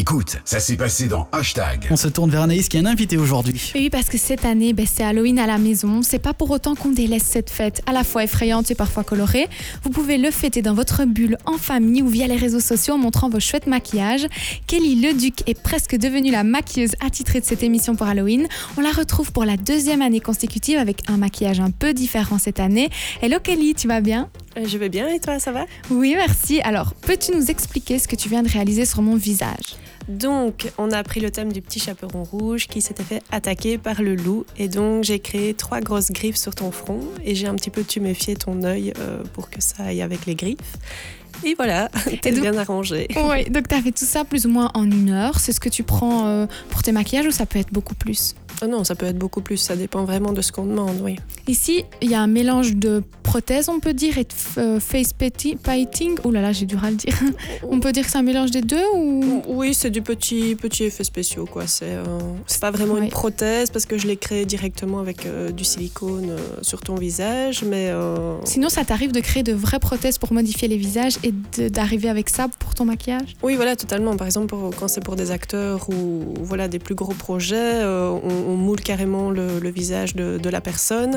Écoute, ça s'est passé dans Hashtag. On se tourne vers Anaïs qui est un invité aujourd'hui. Oui, parce que cette année, c'est Halloween à la maison. C'est pas pour autant qu'on délaisse cette fête, à la fois effrayante et parfois colorée. Vous pouvez le fêter dans votre bulle, en famille ou via les réseaux sociaux en montrant vos chouettes maquillages. Kelly Leduc est presque devenue la maquilleuse attitrée de cette émission pour Halloween. On la retrouve pour la 2e année consécutive avec un maquillage un peu différent cette année. Hello Kelly, tu vas bien ? Je vais bien et toi, ça va ? Oui, merci. Alors, peux-tu nous expliquer ce que tu viens de réaliser sur mon visage ? Donc, on a pris le thème du petit chaperon rouge qui s'était fait attaquer par le loup. Et donc, j'ai créé 3 grosses griffes sur ton front et j'ai un petit peu tuméfié ton œil pour que ça aille avec les griffes. Et voilà, t'es bien arrangé. Oui, donc tu as fait tout ça plus ou moins en 1 heure. C'est ce que tu prends pour tes maquillages ou ça peut être beaucoup plus ? Non, ça peut être beaucoup plus, ça dépend vraiment de ce qu'on demande, oui. Ici, il y a un mélange de prothèses, on peut dire, et de face painting. Oh là là, j'ai du mal à le dire. On peut dire que c'est un mélange des deux ou... Oui, c'est du petit effet spéciaux, quoi. C'est pas vraiment une prothèse parce que je l'ai créé directement avec du silicone sur ton visage, mais... Sinon, ça t'arrive de créer de vraies prothèses pour modifier les visages et d'arriver avec ça pour ton maquillage ? Oui, voilà, totalement. Par exemple, quand c'est pour des acteurs ou voilà, des plus gros projets, on moule carrément le visage de la personne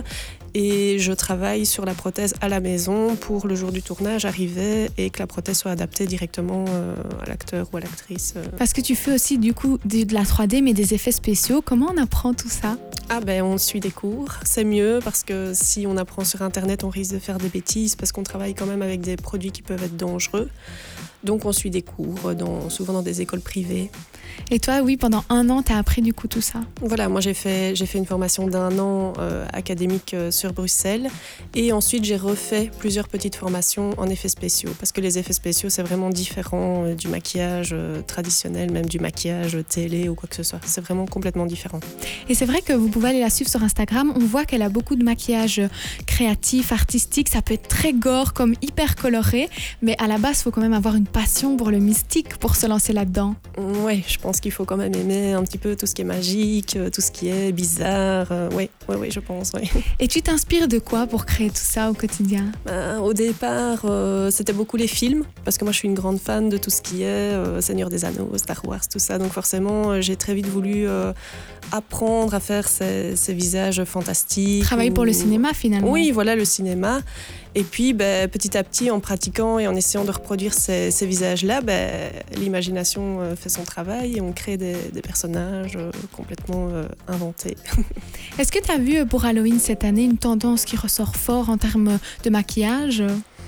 et je travaille sur la prothèse à la maison pour le jour du tournage arriver et que la prothèse soit adaptée directement à l'acteur ou à l'actrice. Parce que tu fais aussi du coup de la 3D mais des effets spéciaux. Comment on apprend tout ça ? On suit des cours. C'est mieux parce que si on apprend sur Internet, on risque de faire des bêtises parce qu'on travaille quand même avec des produits qui peuvent être dangereux. Donc on suit des cours, souvent dans des écoles privées. Et toi, oui, pendant 1 an, tu as appris du coup tout ça ? Voilà, moi j'ai fait une formation d'1 an académique sur Bruxelles et ensuite j'ai refait plusieurs petites formations en effets spéciaux parce que les effets spéciaux c'est vraiment différent du maquillage traditionnel, même du maquillage télé ou quoi que ce soit. C'est vraiment complètement différent. Et c'est vrai que vous pouvez aller la suivre sur Instagram. On voit qu'elle a beaucoup de maquillage créatif, artistique. Ça peut être très gore, comme hyper coloré. Mais à la base, il faut quand même avoir une passion pour le mystique pour se lancer là-dedans. Oui, je pense qu'il faut quand même aimer un petit peu tout ce qui est magique, tout ce qui est bizarre. Oui, je pense, oui. Et tu t'inspires de quoi pour créer tout ça au quotidien ? Au départ, c'était beaucoup les films, parce que moi je suis une grande fan de tout ce qui est Seigneur des Anneaux, Star Wars, tout ça. Donc forcément, j'ai très vite voulu apprendre à faire ces visages fantastiques. Travailler pour le cinéma finalement. Oui, voilà, le cinéma. Et puis, petit à petit, en pratiquant et en essayant de reproduire ces visages-là, l'imagination fait son travail et on crée des personnages complètement inventés. Est-ce que tu as vu pour Halloween cette année une tendance qui ressort fort en termes de maquillage ?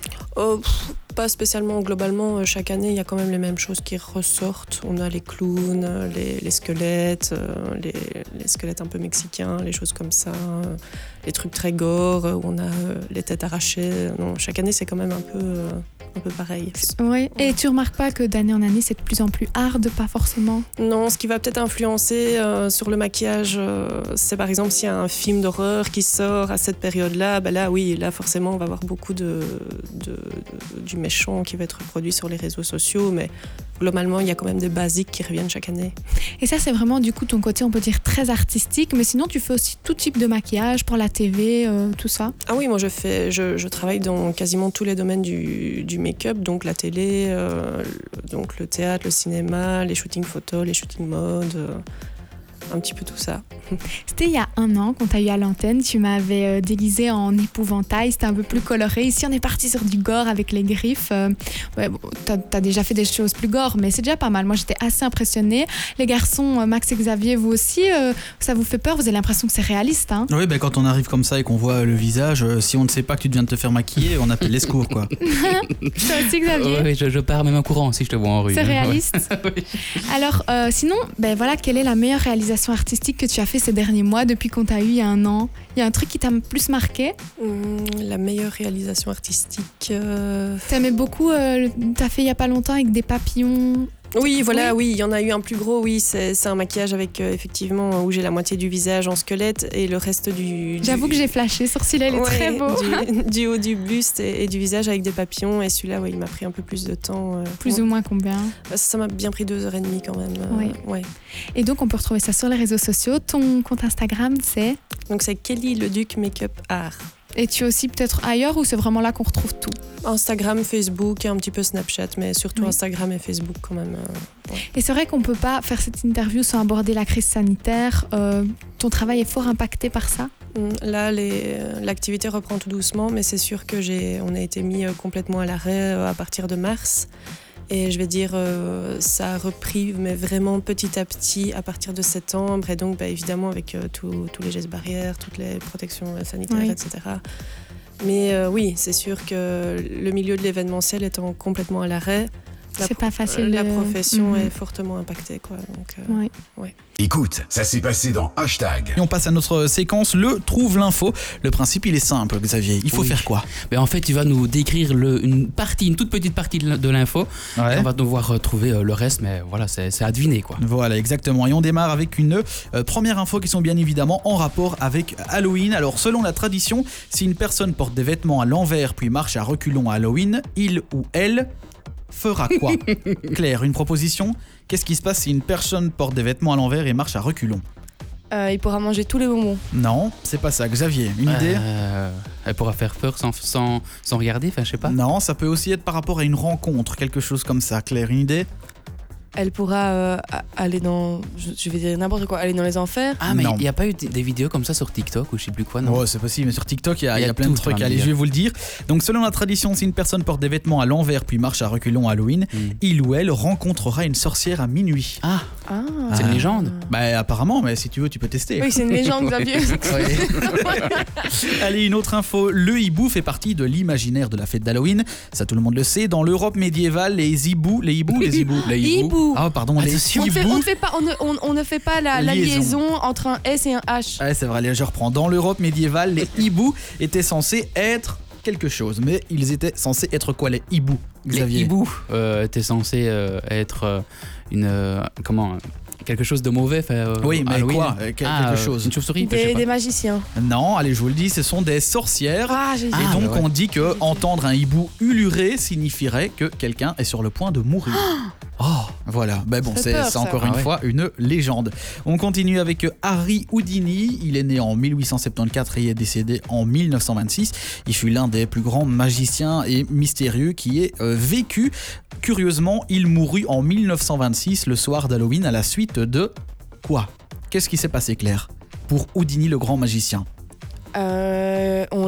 Pas spécialement. Globalement, chaque année, il y a quand même les mêmes choses qui ressortent. On a les clowns, les squelettes, les squelettes un peu mexicains, les choses comme ça, les trucs très gore, où on a les têtes arrachées. Non, chaque année, c'est quand même un peu pareil. Oui, et tu remarques pas que d'année en année, c'est de plus en plus hard, pas forcément ? Non, ce qui va peut-être influencer sur le maquillage, c'est par exemple s'il y a un film d'horreur qui sort à cette période-là, là forcément on va avoir beaucoup du méchant qui va être reproduit sur les réseaux sociaux, mais globalement il y a quand même des basiques qui reviennent chaque année. Et ça c'est vraiment du coup ton côté on peut dire très artistique, mais sinon tu fais aussi tout type de maquillage pour la TV, tout ça ? Ah oui, moi je travaille dans quasiment tous les domaines du make-up, donc la télé, donc le théâtre, le cinéma, les shootings photos, les shootings mode, un petit peu tout ça. C'était il y a 1 an qu'on t'a eu à l'antenne, tu m'avais déguisée en épouvantail, c'était un peu plus coloré. Ici on est parti sur du gore avec les griffes. T'as déjà fait des choses plus gore, mais c'est déjà pas mal. Moi j'étais assez impressionnée. Les garçons, Max et Xavier, vous aussi, ça vous fait peur ? Vous avez l'impression que c'est réaliste, hein ? Oui, quand on arrive comme ça et qu'on voit le visage, si on ne sait pas que tu viens de te faire maquiller, on appelle les secours, quoi. Toi aussi, Xavier ? Oui, je pars même en courant si je te vois en rue. C'est réaliste. Oui. Alors, sinon, quelle est la meilleure réalisation artistique que tu as fait ces derniers mois depuis qu'on t'a eu il y a 1 an ? Il y a un truc qui t'a plus marqué ? La meilleure réalisation artistique... T'aimais beaucoup, t'as fait il y a pas longtemps avec des papillons. Oui, voilà, oui, il y en a eu un plus gros, oui, c'est un maquillage avec effectivement où j'ai la moitié du visage en squelette et le reste du... J'avoue que j'ai flashé, sourcil, il est très beau. Du haut du buste et du visage avec des papillons, et celui-là, il m'a pris un peu plus de temps. Plus ou moins combien ? Ça m'a bien pris 2h30 quand même. Oui. Et donc on peut retrouver ça sur les réseaux sociaux. Ton compte Instagram, c'est ? Donc c'est Kelly Leduc Make-up Art. Et tu es aussi peut-être ailleurs ou c'est vraiment là qu'on retrouve tout? Instagram, Facebook et un petit peu Snapchat, mais surtout Oui. Instagram et Facebook quand même. Et c'est vrai qu'on ne peut pas faire cette interview sans aborder la crise sanitaire. Ton travail est fort impacté par ça? Là, l'activité reprend tout doucement, mais c'est sûr que on a été mis complètement à l'arrêt à partir de mars. Et je vais dire, ça a repris, mais vraiment petit à petit à partir de septembre. Et donc, évidemment, avec tous les gestes barrières, toutes les protections sanitaires, Oui. etc. Mais oui, c'est sûr que le milieu de l'événementiel étant complètement à l'arrêt, C'est pas facile. la profession Mhm. est fortement impactée, quoi. Donc, Oui. Écoute, ça s'est passé dans Hashtag. Et on passe à notre séquence, le trouve l'info. Le principe, il est simple, Xavier. Il faut Oui. faire quoi? En fait, tu vas nous décrire une toute petite partie de l'info. On va devoir trouver le reste, mais voilà, c'est à deviner, quoi. Voilà, exactement. Et on démarre avec une première info qui sont bien évidemment en rapport avec Halloween. Alors, selon la tradition, si une personne porte des vêtements à l'envers puis marche à reculons à Halloween, il ou elle fera quoi? Claire, une proposition? Qu'est-ce qui se passe si une personne porte des vêtements à l'envers et marche à reculons? Il pourra manger tous les bonbons. Non, c'est pas ça. Xavier, une idée? Elle pourra faire peur sans regarder, enfin, je sais pas. Non, ça peut aussi être par rapport à une rencontre, quelque chose comme ça. Claire, une idée? Elle pourra aller dans, je vais dire n'importe quoi, aller dans les enfers. Ah, mais Non. il n'y a pas eu des vidéos comme ça sur TikTok ou je sais plus quoi, non? Ouais, c'est possible, mais sur TikTok, il y a plein de tout, trucs. tu vas me Allez, dire. je vais vous le dire. Donc, selon la tradition, si une personne porte des vêtements à l'envers puis marche à reculons à Halloween, il ou elle rencontrera une sorcière à minuit. Ah, Ah. c'est une légende. Bah, apparemment, mais si tu veux, tu peux tester. Oui, c'est une légende, Xavier. Allez, une autre info. Le hibou fait partie de l'imaginaire de la fête d'Halloween. Ça, tout le monde le sait. Dans l'Europe médiévale, les hiboux. Les Hibou. Ah, pardon, les Attention. On ne fait pas la liaison entre un S et un H. Ouais, c'est vrai, allez, je reprends. Dans l'Europe médiévale, les hiboux étaient censés être quelque chose. Mais ils étaient censés être quoi, les hiboux, Xavier? Les hiboux étaient censés être quelque chose de mauvais. Oui, mais Halloween. quoi quelque chose. Une chauve-souris, je sais Des pas. magiciens. Non, allez, je vous le dis, ce sont des sorcières. Ah, j'ai dit. Et donc, bah ouais. on dit que entendre un hibou ulurer signifierait que quelqu'un est sur le point de mourir. Oh, voilà. Ben bon, Ça fait c'est peur, c'est ça. encore Ah une ouais. fois une légende. On continue avec Harry Houdini. Il est né en 1874 et est décédé en 1926. Il fut l'un des plus grands magiciens et mystérieux qui ait vécu. Curieusement, il mourut en 1926, le soir d'Halloween, à la suite de quoi? Qu'est-ce qui s'est passé, Claire, pour Houdini, le grand magicien? On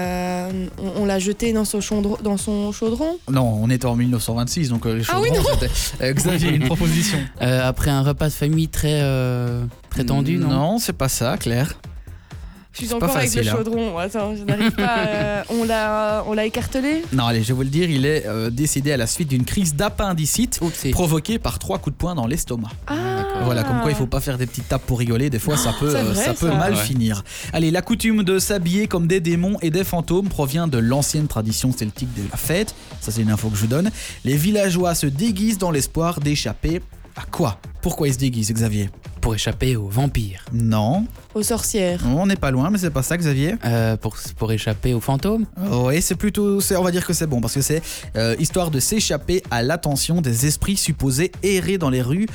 l'a jeté dans son chaudron. Non, on était en 1926, donc les Ah oui, chaudrons, c'était... Xavier, une proposition. Après un repas de famille très tendu, non? Non, c'est pas ça, Claire. Je suis C'est encore pas avec le facile, hein. chaudron. Attends, je n'arrive pas. On l'a écartelé. Non, allez, je vais vous le dire, il est décédé à la suite d'une crise d'appendicite Oupsie. provoquée par 3 coups de poing dans l'estomac. Ah. Voilà, comme quoi il faut pas faire des petites tapes pour rigoler, des fois ça peut, c'est vrai, ça peut ça. mal Ouais. finir. Allez, la coutume de s'habiller comme des démons et des fantômes provient de l'ancienne tradition celtique de la fête. Ça, c'est une info que je vous donne. Les villageois se déguisent dans l'espoir d'échapper à quoi? Pourquoi ils se déguisent, Xavier? Pour échapper aux vampires. Non, Aux sorcières. on n'est pas loin, mais c'est pas ça, Xavier. Pour échapper aux fantômes. Oui, c'est plutôt, on va dire que c'est bon parce que c'est histoire de s'échapper à l'attention des esprits supposés errer dans les rues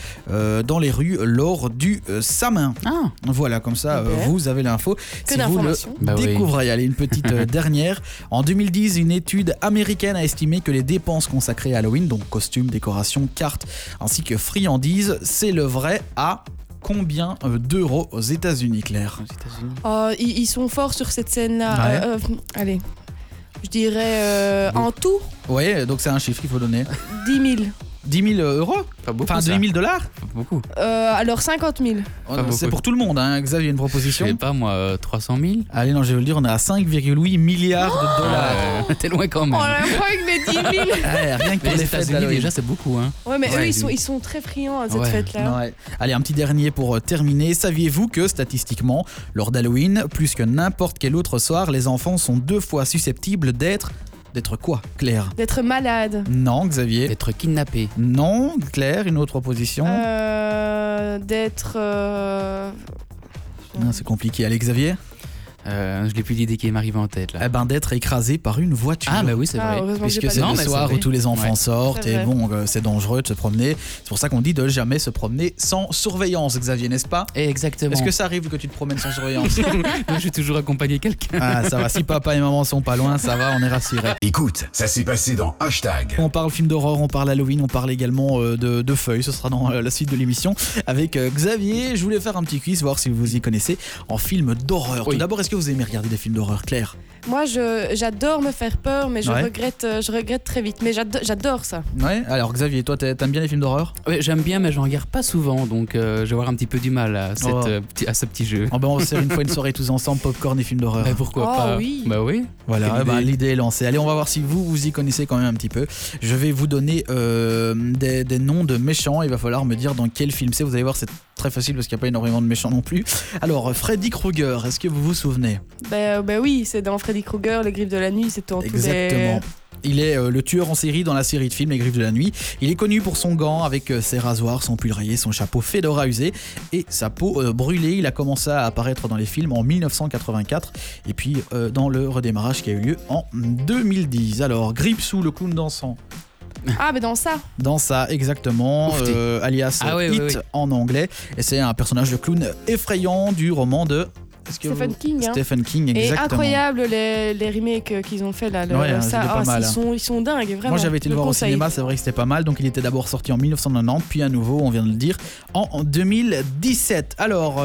lors du Samin. Ah, Voilà, comme ça, Ok. vous avez l'info. Que Si vous le d'informations. Bah oui. découvrez, allez, une petite dernière. En 2010, une étude américaine a estimé que les dépenses consacrées à Halloween, donc costumes, décorations, cartes, ainsi que friandises, s'élèveraient à combien d'euros aux États-Unis, Claire? aux États-Unis. Oh, ils sont forts sur cette scène-là. Ouais. Allez. Je dirais en tout, Oui, donc c'est un chiffre qu'il faut donner. 10 000. 10 000 euros? Pas beaucoup. Enfin, ça. 10 000 dollars? Pas beaucoup. Alors 50 000. C'est beaucoup. pour tout le monde, hein. Xavier, une Je proposition? sais pas, moi, 300 000. Allez, non, je vais vous le dire, on est à 5,8 milliards de dollars. T'es loin quand Oh même. là, moi avec mes 10 000. Ouais, rien que pour les les fêtes États-Unis, d'Halloween. déjà, c'est beaucoup, hein. Ouais, mais eux, Ouais, ils sont très friands à cette Ouais. fête-là. Ouais. Allez, un petit dernier pour terminer. Saviez-vous que statistiquement, lors d'Halloween, plus que n'importe quel autre soir, les enfants sont 2 fois susceptibles d'être quoi, Claire? D'être malade. Non, Xavier. D'être kidnappé. Non, Claire, une autre proposition. D'être. Non, c'est compliqué. Allez, Xavier. Je n'ai plus l'idée qui m'arrive en tête là. Eh ben, d'être écrasé par une voiture. Ah bah oui, c'est vrai. Puisque c'est le soir où tous les enfants sortent et bon, c'est dangereux de se promener. C'est pour ça qu'on dit de jamais se promener sans surveillance, Xavier, n'est-ce pas? Exactement. Est-ce que ça arrive que tu te promènes sans surveillance? Je suis toujours accompagné quelqu'un. Ah, ça va. Si papa et maman sont pas loin, ça va, on est rassurés. Écoute, ça s'est passé dans Hashtag. On parle film d'horreur, on parle Halloween, on parle également de feuilles. Ce sera dans la suite de l'émission avec Xavier. Je voulais faire un petit quiz, voir si vous y connaissez en film d'horreur. Oui. Tout d'abord, est-ce que vous aimez regarder des films d'horreur, Claire? Moi, j'adore me faire peur, mais je regrette très vite. Mais j'adore ça. Ouais. Alors Xavier, toi, t'aimes bien les films d'horreur? Oui, j'aime bien, mais je regarde pas souvent, donc je vais avoir un petit peu du mal à ce petit jeu. Oh ben on va faire une fois une soirée tous ensemble, popcorn et films d'horreur. Mais pourquoi pas? Oui. Bah oui. Voilà, l'idée est lancée. Allez, on va voir si vous y connaissez quand même un petit peu. Je vais vous donner des noms de méchants. Il va falloir me dire dans quel film c'est. Vous allez voir, c'est très facile parce qu'il n'y a pas énormément de méchants non plus. Alors, Freddy Krueger, est-ce que vous vous souvenez? Ben oui, c'est dans Freddy Krueger, Les Griffes de la Nuit, c'est dans tous les... Exactement. Il est le tueur en série dans la série de films Les Griffes de la Nuit. Il est connu pour son gant avec ses rasoirs, son pull rayé, son chapeau fedora usé et sa peau brûlée. Il a commencé à apparaître dans les films en 1984 et puis dans le redémarrage qui a eu lieu en 2010. Alors, Gripsou, le clown dansant. Ah, mais dans ça. Dans ça, exactement, alias It en anglais. Et c'est un personnage de clown effrayant du roman de... Stephen King. Stephen King, exactement. Et incroyable les remakes qu'ils ont fait là. Pas mal. Ils sont dingues, vraiment. Moi j'avais été le voir au cinéma, c'est vrai que c'était pas mal. Donc il était d'abord sorti en 1990, puis à nouveau, on vient de le dire, en 2017. Alors,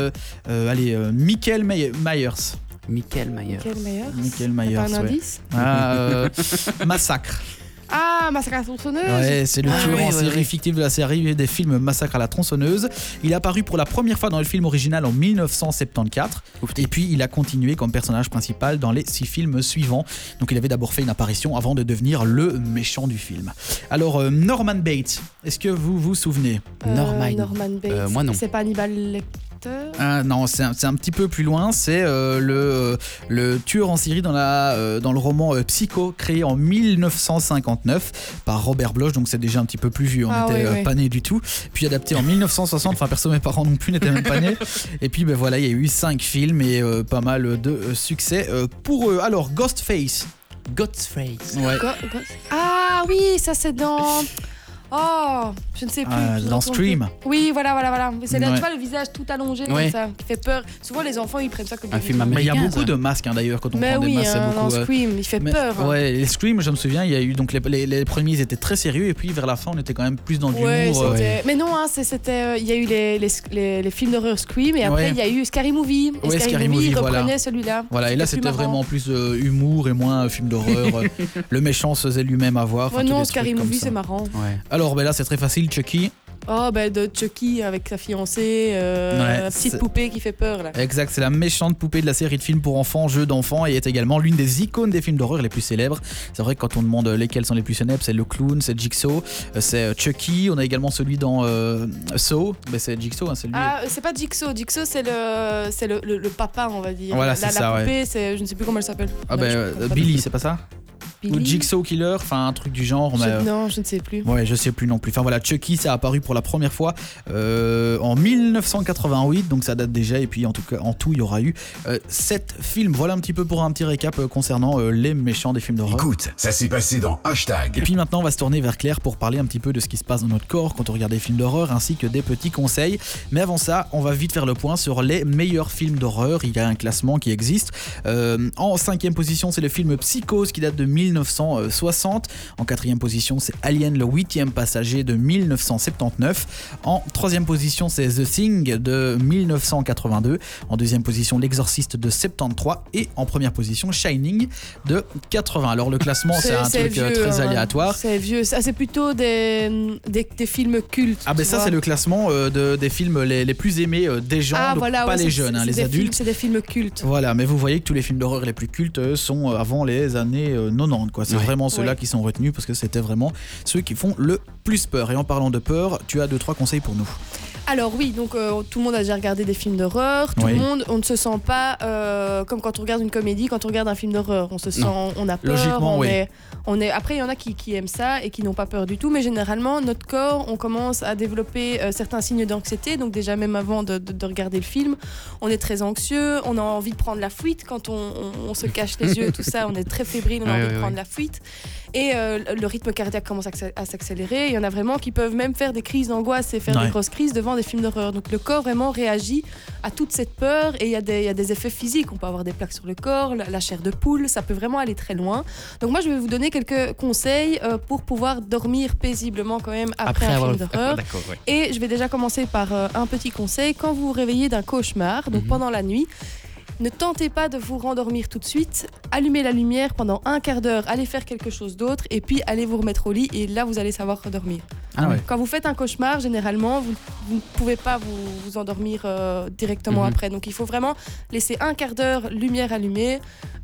Michael Myers. Michael Myers. Michael Myers. Pas un indice? Massacre. Ah, Massacre à la tronçonneuse. Ouais, c'est le tueur en série fictif de la série des films Massacre à la tronçonneuse. Il est apparu pour la première fois dans le film original en 1974. Et puis il a continué comme personnage principal dans les 6 films suivants. Donc il avait d'abord fait une apparition avant de devenir le méchant du film. Alors Norman Bates, est-ce que vous vous souvenez? Norman Bates. Moi non. C'est pas Hannibal Lecter? Non, c'est un petit peu plus loin. C'est le tueur en série dans le roman Psycho, créé en 1959 par Robert Bloch. Donc c'est déjà un petit peu plus vieux. On était pas nés du tout. Puis adapté en 1960. Enfin, perso, mes parents non plus n'étaient même pas nés. Et puis voilà, il y a eu 5 films et pas mal de succès pour eux. Alors Ghostface. Ouais. Ah oui, ça c'est dans... Oh, je ne sais plus. Dans Scream. Oui, voilà. C'est là, tu vois, le visage tout allongé comme ça, qui fait peur. Souvent, les enfants, ils prennent ça comme un film américain. Mais il y a beaucoup de masques d'ailleurs quand on prend des masques. Dans Scream, il fait peur. Ouais, les Scream, je me souviens, il y a eu donc les premiers, ils étaient très sérieux et puis vers la fin, on était quand même plus dans de l'humour. Mais non, c'était, il y a eu les films d'horreur Scream et après il y a eu Scary Movie. Et Scary Movie reprenait celui-là. Voilà, et là c'était vraiment plus humour et moins film d'horreur. Le méchant se faisait lui-même avoir. Non, Scary Movie, c'est marrant. Alors là, c'est très facile, Chucky. Oh, de Chucky avec sa fiancée, la petite poupée qui fait peur là. Exact, c'est la méchante poupée de la série de films pour enfants, jeux d'enfants, et est également l'une des icônes des films d'horreur les plus célèbres. C'est vrai que quand on demande lesquels sont les plus célèbres, c'est le clown, c'est Jigsaw, c'est Chucky. On a également celui dans Saw, mais c'est Jigsaw, c'est lui. Ah, c'est pas Jigsaw, c'est le papa, on va dire. Voilà, c'est ça, poupée, je ne sais plus comment elle s'appelle. Billy, c'est pas ça? Ou Jigsaw Killer, enfin un truc du genre. Non, je ne sais plus. Ouais, je sais plus non plus. Enfin voilà, Chucky, ça a apparu pour la première fois en 1988, donc ça date déjà. Et puis en tout, il y aura eu 7 films. Voilà un petit peu pour un petit récap concernant les méchants des films d'horreur. Écoute, ça s'est passé dans Hashtag. Et puis maintenant, on va se tourner vers Claire pour parler un petit peu de ce qui se passe dans notre corps quand on regarde des films d'horreur, ainsi que des petits conseils. Mais avant ça, on va vite faire le point sur les meilleurs films d'horreur. Il y a un classement qui existe. En 5e position, c'est le film Psychose qui date de 1960. En 4e position, c'est Alien, le 8e passager de 1979. En 3e position, c'est The Thing de 1982. En 2e position, L'Exorciste de 73. Et en 1re position, Shining de 80. Alors le classement, c'est un truc vieux, très aléatoire. C'est vieux. Ça, c'est plutôt des films cultes. Ah ben ça, c'est le classement des films les plus aimés des gens, pas les jeunes, les adultes. C'est des films cultes. Voilà, mais vous voyez que tous les films d'horreur les plus cultes sont avant les années 90. C'est vraiment ceux-là qui sont retenus parce que c'était vraiment ceux qui font le plus peur. Et en parlant de peur, tu as 2-3 conseils pour nous. Alors oui, donc tout le monde a déjà regardé des films d'horreur. Tout le monde, on ne se sent pas comme quand on regarde une comédie, quand on regarde un film d'horreur. On se sent, on a peur. Logiquement, on est. Après, il y en a qui aiment ça et qui n'ont pas peur du tout. Mais généralement, notre corps, on commence à développer certains signes d'anxiété. Donc déjà, même avant de regarder le film, on est très anxieux. On a envie de prendre la fuite quand on se cache les yeux, tout ça. On est très fébrile, on a envie de prendre la fuite. Et le rythme cardiaque commence à s'accélérer. Il y en a vraiment qui peuvent même faire des crises d'angoisse et faire des grosses crises devant des films d'horreur. Donc le corps vraiment réagit à toute cette peur et il y a des effets physiques. On peut avoir des plaques sur le corps, la chair de poule, ça peut vraiment aller très loin. Donc moi je vais vous donner quelques conseils pour pouvoir dormir paisiblement quand même après un film d'horreur. Et je vais déjà commencer par un petit conseil. Quand vous vous réveillez d'un cauchemar, donc pendant la nuit, ne tentez pas de vous rendormir tout de suite. Allumez la lumière pendant un quart d'heure, allez faire quelque chose d'autre et puis allez vous remettre au lit et là vous allez savoir redormir. Quand vous faites un cauchemar, généralement, vous ne pouvez pas vous endormir directement après. Donc il faut vraiment laisser un quart d'heure, lumière allumée,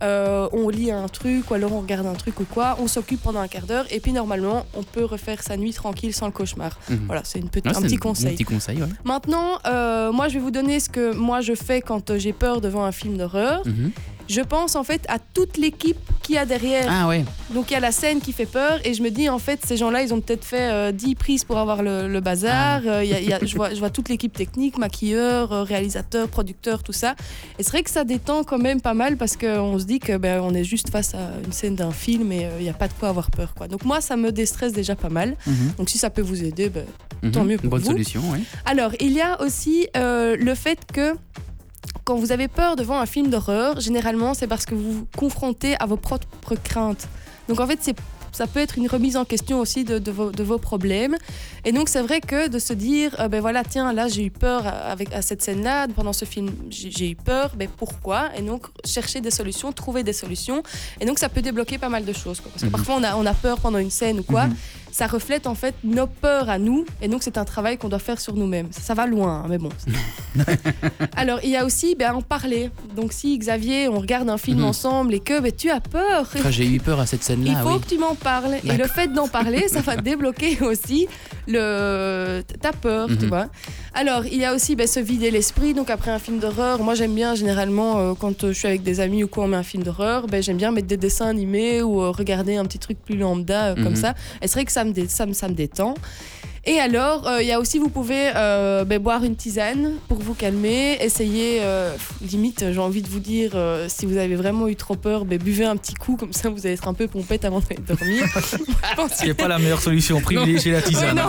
on lit un truc ou alors on regarde un truc ou quoi, on s'occupe pendant un quart d'heure et puis normalement on peut refaire sa nuit tranquille sans le cauchemar. Voilà, c'est un petit conseil. Maintenant, moi je vais vous donner ce que moi je fais quand j'ai peur devant un film d'horreur. Je pense en fait à toute l'équipe qu'il y a derrière. Donc il y a la scène qui fait peur et je me dis en fait ces gens-là ils ont peut-être fait 10 prises pour avoir le bazar. Je vois toute l'équipe technique, maquilleur, réalisateur, producteur, tout ça. Et c'est vrai que ça détend quand même pas mal parce qu'on se dit que on est juste face à une scène d'un film et il n'y a pas de quoi avoir peur, quoi. Donc moi ça me déstresse déjà pas mal. Donc si ça peut vous aider, tant mieux pour vous. Bonne solution, oui. Alors il y a aussi le fait que quand vous avez peur devant un film d'horreur, généralement, c'est parce que vous vous confrontez à vos propres craintes. Donc en fait, ça peut être une remise en question aussi de vos problèmes. Et donc c'est vrai que de se dire, voilà, tiens, là j'ai eu peur à cette scène-là, pendant ce film j'ai eu peur, pourquoi ? Et donc chercher des solutions, trouver des solutions. Et donc ça peut débloquer pas mal de choses, quoi. Parce que parfois on a peur pendant une scène ou quoi. Ça reflète en fait nos peurs à nous et donc c'est un travail qu'on doit faire sur nous-mêmes. Ça va loin, hein, mais bon. Alors il y a aussi en parler. Donc si Xavier, on regarde un film ensemble et que tu as peur. J'ai eu peur à cette scène-là. Il faut que tu m'en parles. D'accord. Et le fait d'en parler, ça va débloquer aussi ta peur, tu vois. Alors il y a aussi se vider l'esprit. Donc après un film d'horreur, moi j'aime bien généralement quand je suis avec des amis ou quoi, on met un film d'horreur, j'aime bien mettre des dessins animés ou regarder un petit truc plus lambda comme ça. Et c'est vrai que ça me détend. Et alors, il y a aussi, vous pouvez boire une tisane pour vous calmer, essayer, limite, j'ai envie de vous dire, si vous avez vraiment eu trop peur, buvez un petit coup, comme ça vous allez être un peu pompette avant d'aller dormir. Ce n'est pas la meilleure solution, privilégier la tisane.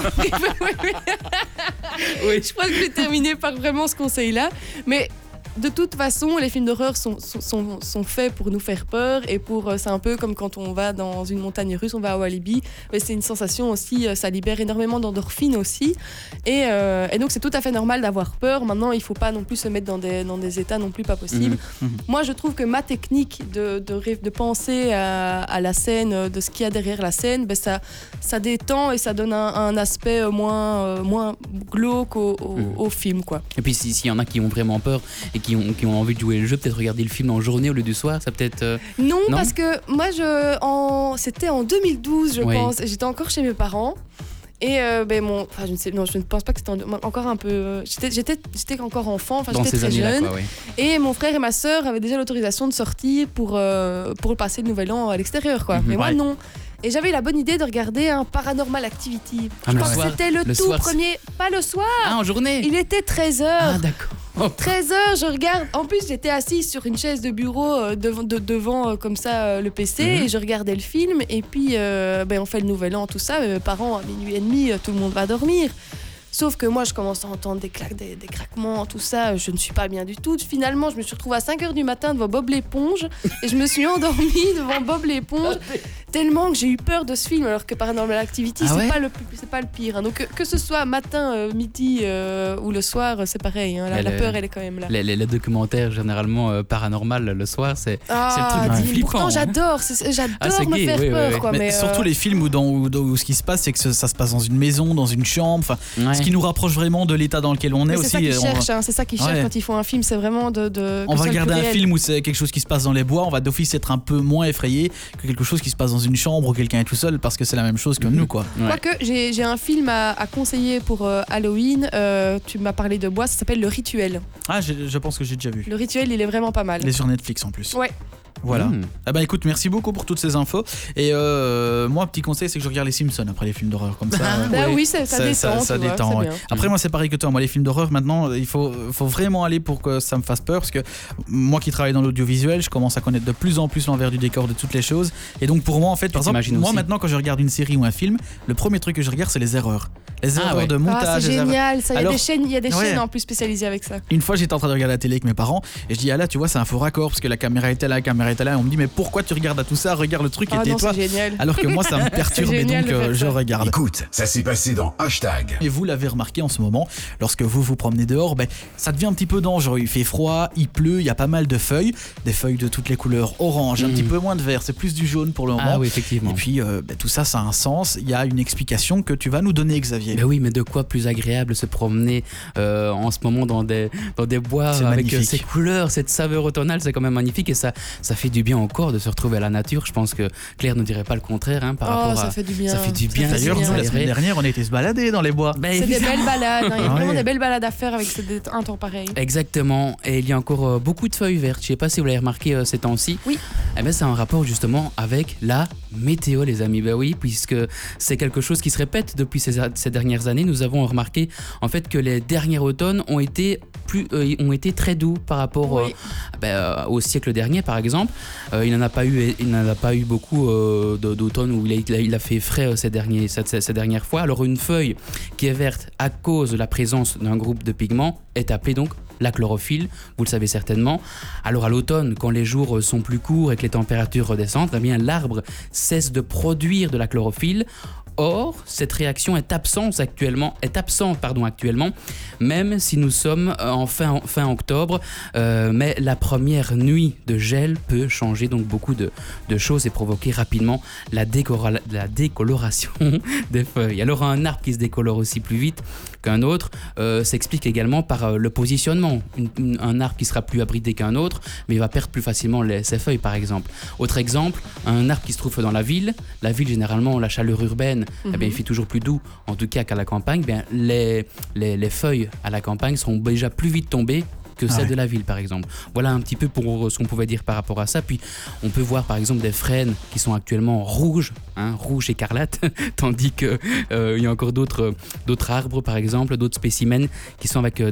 Oui, je crois que je vais terminer par vraiment ce conseil-là, mais... De toute façon, les films d'horreur sont faits pour nous faire peur et c'est un peu comme quand on va dans une montagne russe, on va à Walibi. Mais c'est une sensation aussi, ça libère énormément d'endorphines aussi. Et donc c'est tout à fait normal d'avoir peur. Maintenant, il ne faut pas non plus se mettre dans des états non plus pas possibles. Moi, je trouve que ma technique de penser à la scène, de ce qu'il y a derrière la scène, ça détend et ça donne un aspect moins glauque au film, quoi. Et puis s'il y en a qui ont vraiment peur et qui ont envie de jouer le jeu, peut-être regarder le film en journée au lieu du soir, ça peut-être... Non, parce que moi, c'était en 2012, je pense. J'étais encore chez mes parents. Et je ne pense pas que c'était encore un peu... J'étais encore enfant, j'étais très jeune. Quoi, et mon frère et ma sœur avaient déjà l'autorisation de sortir pour passer le nouvel an à l'extérieur, quoi. Mais moi, non. Et j'avais la bonne idée de regarder un Paranormal Activity. Je pense que c'était le tout premier... Pas le soir. En journée. Il était 13h. Ah, d'accord. 13h, je regarde. En plus, j'étais assise sur une chaise de bureau devant comme ça le PC et je regardais le film. Et puis, on fait le nouvel an, tout ça. Mes parents, à minuit et demi, tout le monde va dormir. Sauf que moi, je commence à entendre des claques, des craquements, tout ça. Je ne suis pas bien du tout. Finalement, je me suis retrouvée à 5h du matin devant Bob l'éponge et je me suis endormie devant Bob l'éponge tellement que j'ai eu peur de ce film. Alors que Paranormal Activity, c'est pas le pire. Hein. Donc que ce soit matin, midi ou le soir, c'est pareil. Hein. La peur, elle est quand même là. Les documentaires généralement paranormal le soir, c'est le truc flippant. Pourtant, j'adore me faire peur. Quoi, mais surtout les films où ce qui se passe, c'est que ça se passe dans une maison, dans une chambre. Ce qui nous rapproche vraiment de l'état dans lequel on est aussi. C'est ça qu'ils cherchent quand ils font un film, c'est vraiment on va regarder un film où c'est quelque chose qui se passe dans les bois, on va d'office être un peu moins effrayé que quelque chose qui se passe dans une chambre où quelqu'un est tout seul parce que c'est la même chose que nous, quoi. Quoique, j'ai un film à conseiller pour Halloween. Tu m'as parlé de bois, ça s'appelle Le Rituel. Ah, je pense que j'ai déjà vu. Le Rituel, il est vraiment pas mal. Il est sur Netflix en plus. Ouais. Voilà. Ah bah écoute, merci beaucoup pour toutes ces infos. Et moi, un petit conseil, c'est que je regarde les Simpsons après les films d'horreur comme ça. Oui, ça détend. Ça détend. Ouais. Après, moi, c'est pareil que toi. Moi, les films d'horreur, maintenant, il faut vraiment aller pour que ça me fasse peur, parce que moi qui travaille dans l'audiovisuel, je commence à connaître de plus en plus l'envers du décor de toutes les choses. Et donc pour moi, en fait, par exemple, moi maintenant, quand je regarde une série ou un film, le premier truc que je regarde, c'est les erreurs. Les erreurs de montage. C'est génial. Ça, il y a des chaînes en plus spécialisées avec ça. Une fois, j'étais en train de regarder la télé avec mes parents et je dis, ah là, tu vois, c'est un faux raccord parce que la caméra était là, et on me dit, mais pourquoi tu regardes à tout ça, regarde le truc et tais-toi. Alors que moi ça me perturbe et donc je regarde. Écoute, ça s'est passé dans Hashtag. Et vous l'avez remarqué en ce moment, lorsque vous vous promenez dehors, ça devient un petit peu dangereux. Il fait froid, il pleut, il y a pas mal de feuilles, des feuilles de toutes les couleurs, orange, un petit peu moins de vert, c'est plus du jaune pour le moment. Ah oui, effectivement. Et puis tout ça, ça a un sens. Il y a une explication que tu vas nous donner, Xavier. Mais oui, mais de quoi plus agréable se promener en ce moment dans des bois avec ces couleurs, cette saveur automnale, c'est quand même magnifique et ça fait du bien au corps de se retrouver à la nature. Je pense que Claire ne dirait pas le contraire par rapport ça fait du bien. Ça fait du bien. D'ailleurs, nous, la semaine dernière, on a été se balader dans les bois. C'est des belles balades. Il y a vraiment des belles balades à faire avec un temps pareil. Exactement. Et il y a encore beaucoup de feuilles vertes. Je ne sais pas si vous l'avez remarqué ces temps-ci. Oui. C'est un rapport justement avec la météo, les amis. Oui, puisque c'est quelque chose qui se répète depuis ces dernières années. Nous avons remarqué en fait que les derniers automnes ont été très doux par rapport au siècle dernier, par exemple. Il n'en a pas eu beaucoup d'automne où il a fait frais ces dernières fois. Alors une feuille qui est verte à cause de la présence d'un groupe de pigments est appelée donc la chlorophylle, vous le savez certainement. Alors à l'automne, quand les jours sont plus courts et que les températures redescendent, l'arbre cesse de produire de la chlorophylle. Or, cette réaction est absente actuellement, même si nous sommes en fin octobre, mais la première nuit de gel peut changer donc beaucoup de choses et provoquer rapidement la décoloration des feuilles. Alors un arbre qui se décolore aussi plus vite qu'un autre s'explique également par le positionnement. Un arbre qui sera plus abrité qu'un autre, mais il va perdre plus facilement ses feuilles par exemple. Autre exemple, un arbre qui se trouve dans la ville généralement la chaleur urbaine, il fait toujours plus doux, en tout cas qu'à la campagne, les feuilles à la campagne seront déjà plus vite tombées que celles de la ville par exemple. Voilà un petit peu pour ce qu'on pouvait dire par rapport à ça. Puis on peut voir par exemple des frênes qui sont actuellement rouges écarlate, tandis que il y a encore d'autres arbres par exemple, d'autres spécimens qui sont avec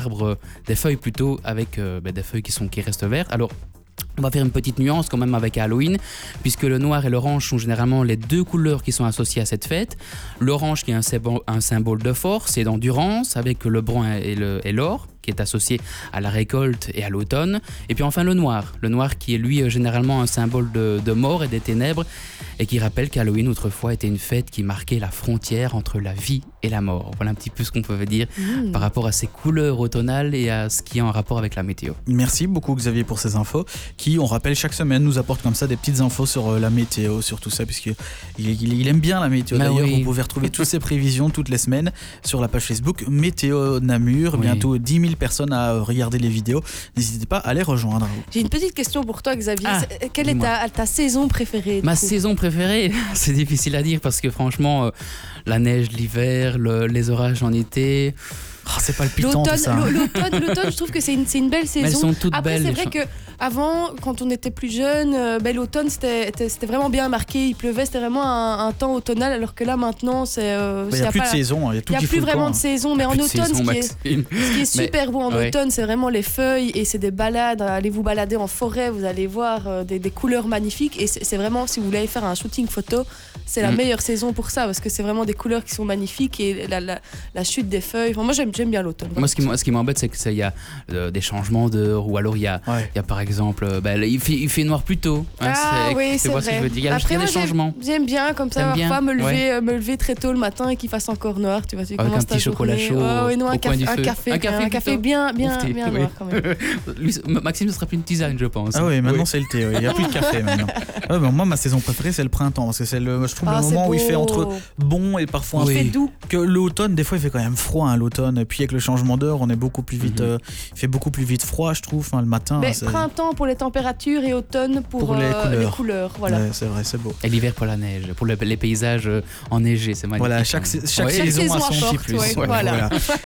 des feuilles plutôt avec des feuilles qui restent vertes. Alors on va faire une petite nuance quand même avec Halloween, puisque le noir et l'orange sont généralement les deux couleurs qui sont associées à cette fête. L'orange qui est un symbole de force et d'endurance, avec le brun et l'or, qui est associé à la récolte et à l'automne. Et puis enfin le noir qui est lui généralement un symbole de mort et des ténèbres, et qui rappelle qu'Halloween autrefois était une fête qui marquait la frontière entre la vie et la mort. Voilà un petit peu ce qu'on pouvait dire par rapport à ces couleurs automnales et à ce qui est en rapport avec la météo. Merci beaucoup Xavier pour ces infos qui, on rappelle, chaque semaine nous apporte comme ça des petites infos sur la météo, sur tout ça, puisqu'il aime bien la météo. D'ailleurs, vous pouvez retrouver toutes ces prévisions toutes les semaines sur la page Facebook Météo Namur. Bientôt 10 000 personnes à regarder les vidéos. N'hésitez pas à les rejoindre. J'ai une petite question pour toi Xavier. Quelle est ta saison préférée? Ma saison préférée, c'est difficile à dire parce que franchement, la neige l'hiver, les orages en été... c'est palpitant tout ça. L'automne, je trouve que c'est une belle saison. Mais elles sont toutes Après, belles. c'est vrai qu'avant, quand on était plus jeune, l'automne c'était vraiment bien marqué. Il pleuvait, c'était vraiment un temps automnal. Alors que là maintenant, il n'y a plus de saison. Il n'y a plus vraiment de saison. Mais en automne, ce qui est super beau en automne, c'est vraiment les feuilles et c'est des balades. Allez vous balader en forêt, vous allez voir des couleurs magnifiques. Et c'est vraiment, si vous voulez faire un shooting photo, c'est la meilleure saison pour ça parce que c'est vraiment des couleurs qui sont magnifiques et la chute des feuilles. Moi, j'aime bien l'automne. Moi, ce qui m'embête, c'est qu'il y a des changements d'heure, ou alors il y a par exemple, il fait noir plus tôt. C'est vrai. Ce que je veux dire. Après, il y a des changements. J'aime bien comme ça, parfois me lever très tôt le matin et qu'il fasse encore noir. Tu vois, avec un petit chocolat chaud un café bien noir quand même. Maxime, ce sera plus une tisane, je pense. Ah oui, maintenant c'est le thé. Il n'y a plus de café maintenant. Moi, ma saison préférée, c'est le printemps parce que je trouve le moment où il fait entre bon et parfois un peu doux. Que l'automne, des fois, il fait quand même froid l'automne. puis avec le changement d'heure, on est beaucoup plus vite. Il fait beaucoup plus vite froid, je trouve, le matin. Mais printemps pour les températures et automne pour les couleurs. Voilà. Ouais, c'est vrai, c'est beau. Et l'hiver pour la neige, pour les paysages enneigés, c'est magnifique. Voilà, chaque saison a son petit plus. Voilà.